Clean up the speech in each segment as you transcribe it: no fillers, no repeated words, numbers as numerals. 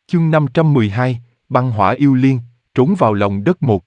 Chương 512, băng hỏa yêu liên, trốn vào lòng đất một.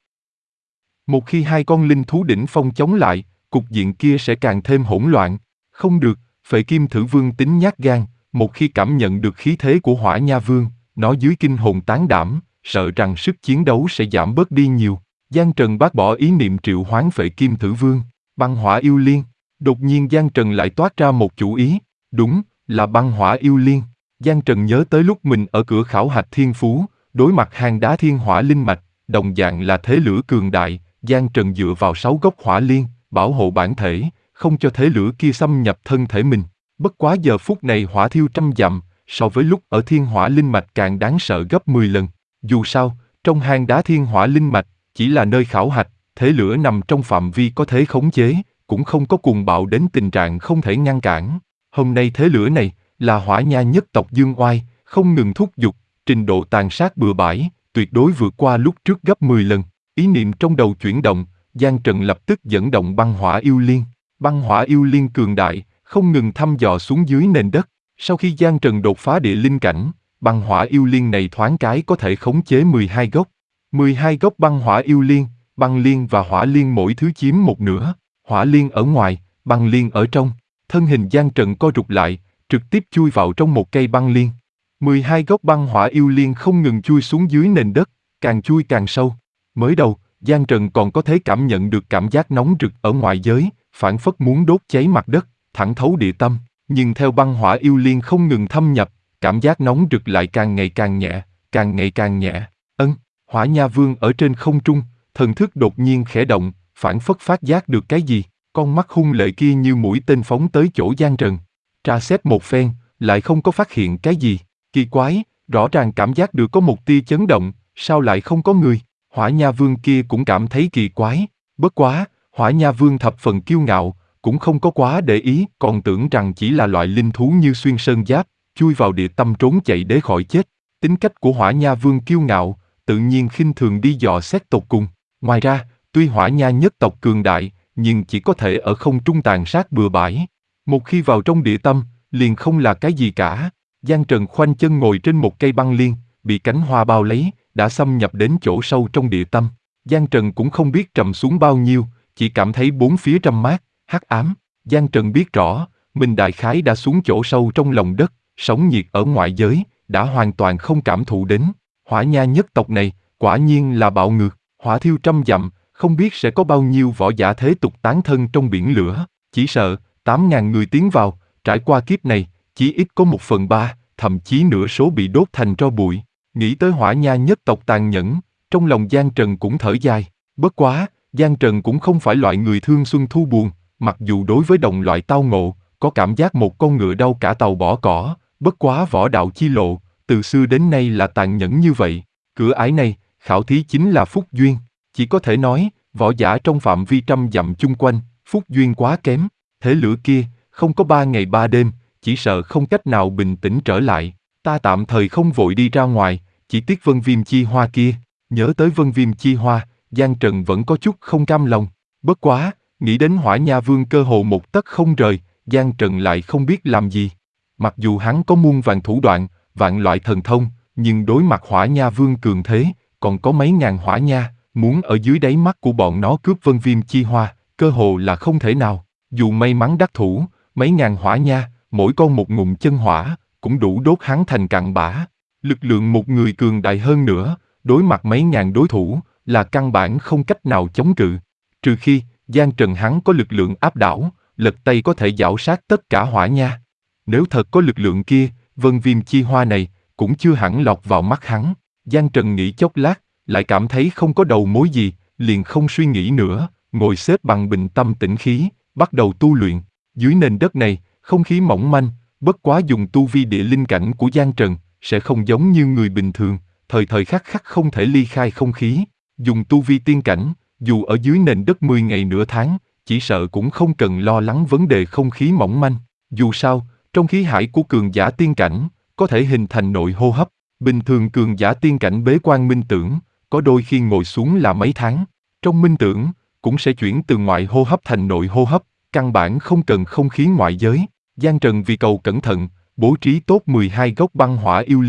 Một khi hai con linh thú đỉnh phong chống lại, cục diện kia sẽ càng thêm hỗn loạn. Không được, Phệ Kim Thử Vương tính nhát gan, một khi cảm nhận được khí thế của Hỏa Nha Vương, nó dưới kinh hồn tán đảm, sợ rằng sức chiến đấu sẽ giảm bớt đi nhiều. Giang Trần bác bỏ ý niệm triệu hoán Phệ Kim Thử Vương, băng hỏa yêu liên. Đột nhiên Giang Trần lại toát ra một chủ ý, đúng, là băng hỏa yêu liên. Giang Trần nhớ tới lúc mình ở cửa khảo hạch thiên phú, đối mặt hang đá thiên hỏa linh mạch, đồng dạng là thế lửa cường đại, Giang Trần dựa vào 6 gốc hỏa liên, bảo hộ bản thể, không cho thế lửa kia xâm nhập thân thể mình. Bất quá giờ phút này hỏa thiêu trăm dặm, so với lúc ở thiên hỏa linh mạch càng đáng sợ gấp 10 lần. Dù sao, trong hang đá thiên hỏa linh mạch, chỉ là nơi khảo hạch, thế lửa nằm trong phạm vi có thể khống chế, cũng không có cuồng bạo đến tình trạng không thể ngăn cản. Hôm nay thế lửa này, là Hỏa Nha nhất tộc Dương Oai, không ngừng thúc giục, trình độ tàn sát bừa bãi, tuyệt đối vượt qua lúc trước gấp 10 lần. Ý niệm trong đầu chuyển động, Giang Trần lập tức dẫn động băng hỏa yêu liên. Băng hỏa yêu liên cường đại, không ngừng thăm dò xuống dưới nền đất. Sau khi Giang Trần đột phá địa linh cảnh, băng hỏa yêu liên này thoáng cái có thể khống chế 12 gốc. 12 gốc băng hỏa yêu liên, băng liên và hỏa liên mỗi thứ chiếm một nửa. Hỏa liên ở ngoài, băng liên ở trong. Thân hình Giang Trần co rụt lại, trực tiếp chui vào trong một cây băng liên. 12 gốc băng hỏa yêu liên không ngừng chui xuống dưới nền đất, càng chui càng sâu. Mới đầu, Giang Trần còn có thể cảm nhận được cảm giác nóng rực ở ngoại giới, phảng phất muốn đốt cháy mặt đất, thẳng thấu địa tâm. Nhưng theo băng hỏa yêu liên không ngừng thâm nhập, cảm giác nóng rực lại càng ngày càng nhẹ, càng ngày càng nhẹ. Hỏa Nha Vương ở trên không trung, thần thức đột nhiên khẽ động, phảng phất phát giác được cái gì, con mắt hung lệ kia như mũi tên phóng tới chỗ Giang Trần. Tra xét một phen, lại không có phát hiện cái gì. Kỳ quái, rõ ràng cảm giác được có một tia chấn động, sao lại không có người? Hỏa Nha Vương kia cũng cảm thấy kỳ quái. Bất quá, Hỏa Nha Vương thập phần kiêu ngạo, cũng không có quá để ý, còn tưởng rằng chỉ là loại linh thú như xuyên sơn giáp, chui vào địa tâm trốn chạy để khỏi chết. Tính cách của Hỏa Nha Vương kiêu ngạo, tự nhiên khinh thường đi dò xét tột cùng. Ngoài ra, tuy Hỏa Nha nhất tộc cường đại, nhưng chỉ có thể ở không trung tàn sát bừa bãi. Một khi vào trong địa tâm, liền không là cái gì cả. Giang Trần khoanh chân ngồi trên một cây băng liên, bị cánh hoa bao lấy, đã xâm nhập đến chỗ sâu trong địa tâm. Giang Trần cũng không biết trầm xuống bao nhiêu, chỉ cảm thấy bốn phía râm mát, hắc ám. Giang Trần biết rõ, mình đại khái đã xuống chỗ sâu trong lòng đất, sóng nhiệt ở ngoại giới, đã hoàn toàn không cảm thụ đến. Hỏa Nha nhất tộc này, quả nhiên là bạo ngược, hỏa thiêu trăm dặm, không biết sẽ có bao nhiêu võ giả thế tục tán thân trong biển lửa. Chỉ sợ, 8.000 người tiến vào, trải qua kiếp này, chỉ ít có 1/3, thậm chí nửa số bị đốt thành tro bụi. Nghĩ tới Hỏa Nha nhất tộc tàn nhẫn, trong lòng Giang Trần cũng thở dài. Bất quá, Giang Trần cũng không phải loại người thương xuân thu buồn, mặc dù đối với đồng loại tao ngộ, có cảm giác một con ngựa đau cả tàu bỏ cỏ, bất quá võ đạo chi lộ, từ xưa đến nay là tàn nhẫn như vậy. Cửa ải này, khảo thí chính là phúc duyên, chỉ có thể nói, võ giả trong phạm vi trăm dặm chung quanh, phúc duyên quá kém. Thế lửa kia, không có 3 ngày 3 đêm, chỉ sợ không cách nào bình tĩnh trở lại. Ta tạm thời không vội đi ra ngoài, chỉ tiếc Vân Viêm Chi Hoa kia. Nhớ tới Vân Viêm Chi Hoa, Giang Trần vẫn có chút không cam lòng. Bất quá, nghĩ đến Hỏa Nha Vương cơ hồ một tấc không rời, Giang Trần lại không biết làm gì. Mặc dù hắn có muôn vàn thủ đoạn, vạn loại thần thông, nhưng đối mặt Hỏa Nha Vương cường thế, còn có mấy ngàn hỏa nha, muốn ở dưới đáy mắt của bọn nó cướp Vân Viêm Chi Hoa, cơ hồ là không thể nào. Dù may mắn đắc thủ, mấy ngàn hỏa nha, mỗi con một ngụm chân hỏa, cũng đủ đốt hắn thành cặn bã. Lực lượng một người cường đại hơn nữa, đối mặt mấy ngàn đối thủ, là căn bản không cách nào chống cự. Trừ khi, Giang Trần hắn có lực lượng áp đảo, lật tay có thể giảo sát tất cả hỏa nha. Nếu thật có lực lượng kia, Vân Viêm Chi Hoa này, cũng chưa hẳn lọt vào mắt hắn. Giang Trần nghĩ chốc lát, lại cảm thấy không có đầu mối gì, liền không suy nghĩ nữa, ngồi xếp bằng bình tâm tĩnh khí, bắt đầu tu luyện. Dưới nền đất này, không khí mỏng manh, bất quá dùng tu vi địa linh cảnh của Giang Trần, sẽ không giống như người bình thường, thời thời khắc khắc không thể ly khai không khí. Dùng tu vi tiên cảnh, dù ở dưới nền đất 10 ngày nửa tháng, chỉ sợ cũng không cần lo lắng vấn đề không khí mỏng manh. Dù sao, trong khí hải của cường giả tiên cảnh, có thể hình thành nội hô hấp. Bình thường cường giả tiên cảnh bế quan minh tưởng, có đôi khi ngồi xuống là mấy tháng. Trong minh tưởng, cũng sẽ chuyển từ ngoại hô hấp thành nội hô hấp, căn bản không cần không khí ngoại giới. Giang Trần vì cầu cẩn thận, bố trí tốt 12 gốc băng hỏa yêu liên,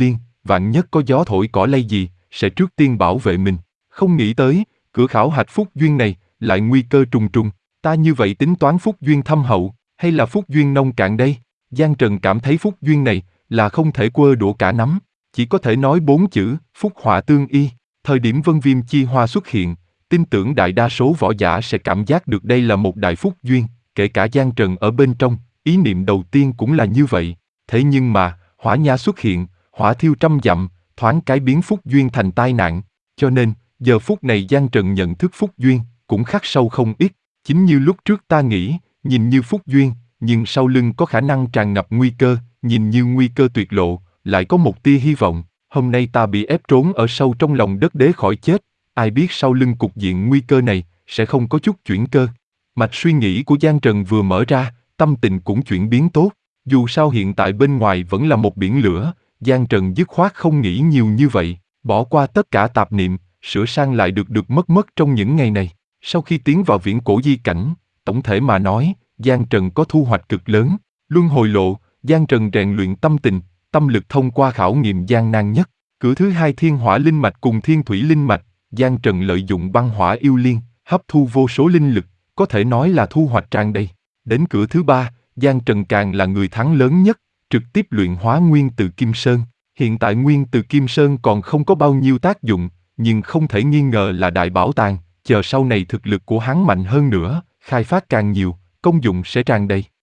vạn nhất có gió thổi cỏ lay gì, sẽ trước tiên bảo vệ mình. Không nghĩ tới, cửa khảo hạch phúc duyên này, lại nguy cơ trùng trùng. Ta như vậy tính toán phúc duyên thâm hậu, hay là phúc duyên nông cạn đây? Giang Trần cảm thấy phúc duyên này, là không thể quơ đũa cả nắm. Chỉ có thể nói 4 chữ, phúc họa tương y. Thời điểm vân viêm chi hoa xuất hiện, tin tưởng đại đa số võ giả sẽ cảm giác được đây là một đại phúc duyên, kể cả Giang Trần ở bên trong, ý niệm đầu tiên cũng là như vậy. Thế nhưng mà, hỏa nha xuất hiện, hỏa thiêu trăm dặm, thoáng cái biến phúc duyên thành tai nạn. Cho nên, giờ phút này Giang Trần nhận thức phúc duyên, cũng khắc sâu không ít. Chính như lúc trước ta nghĩ, nhìn như phúc duyên, nhưng sau lưng có khả năng tràn ngập nguy cơ, nhìn như nguy cơ tuyệt lộ, lại có một tia hy vọng. Hôm nay ta bị ép trốn ở sâu trong lòng đất để khỏi chết, ai biết sau lưng cục diện nguy cơ này, sẽ không có chút chuyển cơ. Mạch suy nghĩ của Giang Trần vừa mở ra, tâm tình cũng chuyển biến tốt. Dù sao hiện tại bên ngoài vẫn là một biển lửa, Giang Trần dứt khoát không nghĩ nhiều như vậy, bỏ qua tất cả tạp niệm, sửa sang lại được mất trong những ngày này. Sau khi tiến vào viễn cổ di cảnh, tổng thể mà nói, Giang Trần có thu hoạch cực lớn. Luân hồi lộ, Giang Trần rèn luyện tâm tình, tâm lực thông qua khảo nghiệm gian nan nhất. Cửa thứ hai thiên hỏa linh mạch cùng thiên thủy linh mạch, Giang Trần lợi dụng băng hỏa yêu liên, hấp thu vô số linh lực, có thể nói là thu hoạch tràn đầy. Đến cửa thứ ba, Giang Trần càng là người thắng lớn nhất, trực tiếp luyện hóa nguyên từ Kim Sơn. Hiện tại nguyên từ Kim Sơn còn không có bao nhiêu tác dụng, nhưng không thể nghi ngờ là đại bảo tàng, chờ sau này thực lực của hắn mạnh hơn nữa, khai phát càng nhiều, công dụng sẽ tràn đầy.